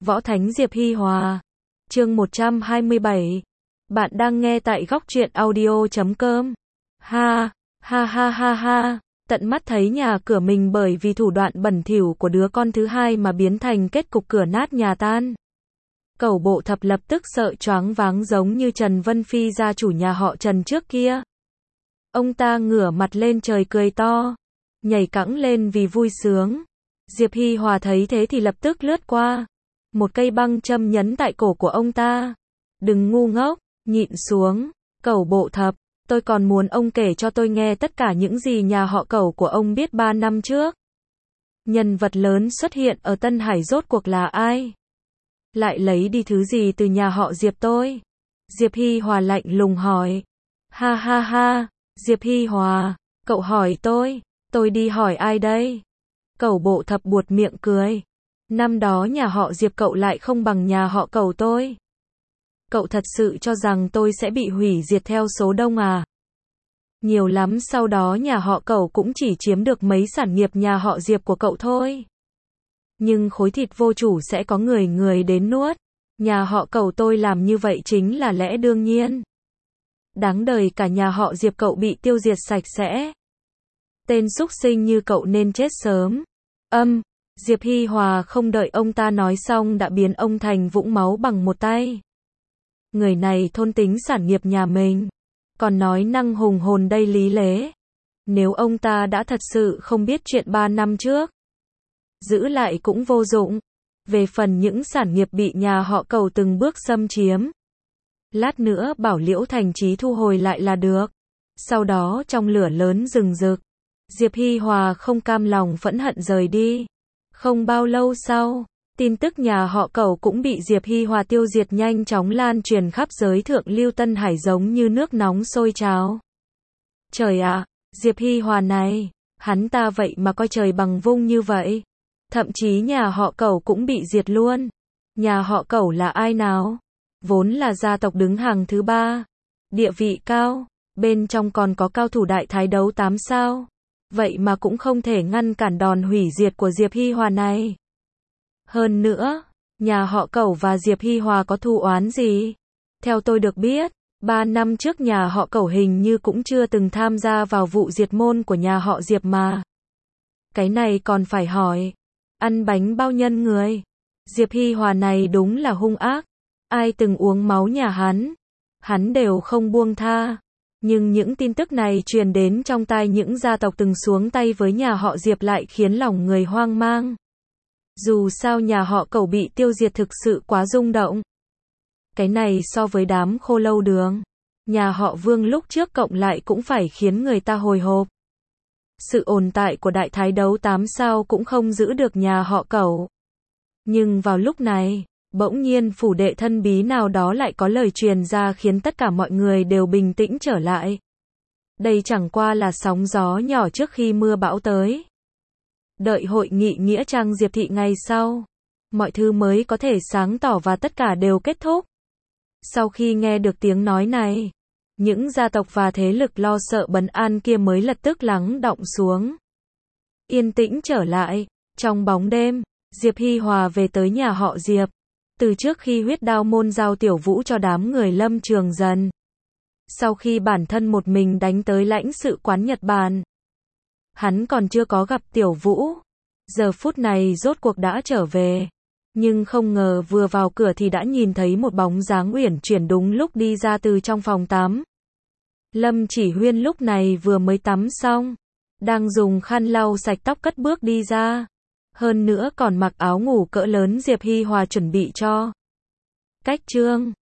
Võ Thánh Diệp Hi Hòa. Chương 127. Bạn đang nghe tại góc truyện audio.com. Ha, ha ha ha ha. Tận mắt thấy nhà cửa mình bởi vì thủ đoạn bẩn thỉu của đứa con thứ hai mà biến thành kết cục cửa nát nhà tan. Cẩu Bộ Thập lập tức sợ choáng váng giống như Trần Vân Phi gia chủ nhà họ Trần trước kia. Ông ta ngửa mặt lên trời cười to, nhảy cẫng lên vì vui sướng. Diệp Hi Hòa thấy thế thì lập tức lướt qua, một cây băng châm nhấn tại cổ của ông ta. Đừng ngu ngốc, nhịn xuống. Cẩu Bộ Thập, tôi còn muốn ông kể cho tôi nghe tất cả những gì nhà họ Cẩu của ông biết 3 năm trước. Nhân vật lớn xuất hiện ở Tân Hải rốt cuộc là ai? Lại lấy đi thứ gì từ nhà họ Diệp tôi? Diệp Hi Hòa lạnh lùng hỏi. Ha ha ha, Diệp Hi Hòa, cậu hỏi tôi đi hỏi ai đây? Cẩu Bộ Thập buột miệng cười. Năm đó nhà họ Diệp cậu lại không bằng nhà họ Cẩu tôi. Cậu thật sự cho rằng tôi sẽ bị hủy diệt theo số đông à? Nhiều lắm sau đó nhà họ Cẩu cũng chỉ chiếm được mấy sản nghiệp nhà họ Diệp của cậu thôi. Nhưng khối thịt vô chủ sẽ có người đến nuốt. Nhà họ Cẩu tôi làm như vậy chính là lẽ đương nhiên. Đáng đời cả nhà họ Diệp cậu bị tiêu diệt sạch sẽ. Tên súc sinh như cậu nên chết sớm. Diệp Hi Hòa không đợi ông ta nói xong đã biến ông thành vũng máu bằng một tay. Người này thôn tính sản nghiệp nhà mình, còn nói năng hùng hồn đầy lý lẽ. Nếu ông ta đã thật sự không biết chuyện 3 năm trước, giữ lại cũng vô dụng. Về phần những sản nghiệp bị nhà họ Cẩu từng bước xâm chiếm, lát nữa bảo Liễu Thành Chí thu hồi lại là được. Sau đó trong lửa lớn rừng rực, Diệp Hi Hòa không cam lòng phẫn hận rời đi. Không bao lâu sau, tin tức nhà họ Cẩu cũng bị Diệp Hi Hòa tiêu diệt nhanh chóng lan truyền khắp giới thượng lưu Tân Hải giống như nước nóng sôi trào. Trời ạ, Diệp Hi Hòa này, hắn ta vậy mà coi trời bằng vung như vậy. Thậm chí nhà họ Cẩu cũng bị diệt luôn. Nhà họ Cẩu là ai nào? Vốn là gia tộc đứng hàng thứ 3, địa vị cao, bên trong còn có cao thủ đại thái đấu 8 sao. Vậy mà cũng không thể ngăn cản đòn hủy diệt của Diệp Hi Hòa này. Hơn nữa, nhà họ Cẩu và Diệp Hi Hòa có thù oán gì? Theo tôi được biết, 3 năm trước nhà họ Cẩu hình như cũng chưa từng tham gia vào vụ diệt môn của nhà họ Diệp mà. Cái này còn phải hỏi. Ăn bánh bao nhân người. Diệp Hi Hòa này đúng là hung ác. Ai từng uống máu nhà hắn đều không buông tha. Nhưng những tin tức này truyền đến trong tai những gia tộc từng xuống tay với nhà họ Diệp lại khiến lòng người hoang mang. Dù sao nhà họ Cẩu bị tiêu diệt thực sự quá rung động. Cái này so với đám khô lâu đường, nhà họ Vương lúc trước cộng lại cũng phải khiến người ta hồi hộp. Sự ồn tại của đại thái đấu 8 sao cũng không giữ được nhà họ Cẩu. Nhưng vào lúc này, bỗng nhiên phủ đệ thân bí nào đó lại có lời truyền ra khiến tất cả mọi người đều bình tĩnh trở lại. Đây chẳng qua là sóng gió nhỏ trước khi mưa bão tới. Đợi hội nghị nghĩa trang Diệp thị ngày sau, mọi thứ mới có thể sáng tỏ và tất cả đều kết thúc. Sau khi nghe được tiếng nói này, những gia tộc và thế lực lo sợ bấn an kia mới lập tức lắng đọng xuống. Yên tĩnh trở lại, trong bóng đêm, Diệp Hi Hòa về tới nhà họ Diệp. Từ trước khi huyết đao môn giao Tiểu Vũ cho đám người Lâm Trường Dần. Sau khi bản thân một mình đánh tới lãnh sự quán Nhật Bản, hắn còn chưa có gặp Tiểu Vũ. Giờ phút này rốt cuộc đã trở về. Nhưng không ngờ vừa vào cửa thì đã nhìn thấy một bóng dáng uyển chuyển đúng lúc đi ra từ trong phòng tắm. Lâm Chỉ Huyên lúc này vừa mới tắm xong, đang dùng khăn lau sạch tóc cất bước đi ra. Hơn nữa còn mặc áo ngủ cỡ lớn Diệp Hi Hòa chuẩn bị cho. Cách chương